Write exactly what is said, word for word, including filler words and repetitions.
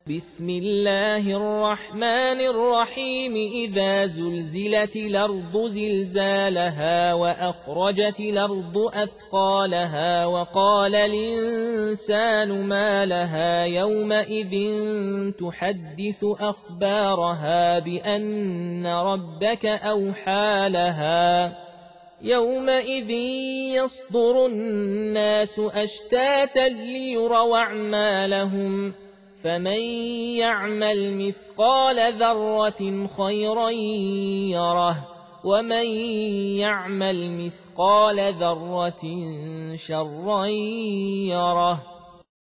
بسم الله الرحمن الرحيم إذا زلزلت الأرض زلزالها وأخرجت الأرض أثقالها وقال الإنسان ما لها يومئذ تحدث أخبارها بأن ربك أوحى لها يومئذ يصدر الناس أشتاتا ليروا أعمالهم فمن يعمل مثقال ذرة خيرا يره ومن يعمل مثقال ذرة شرا يره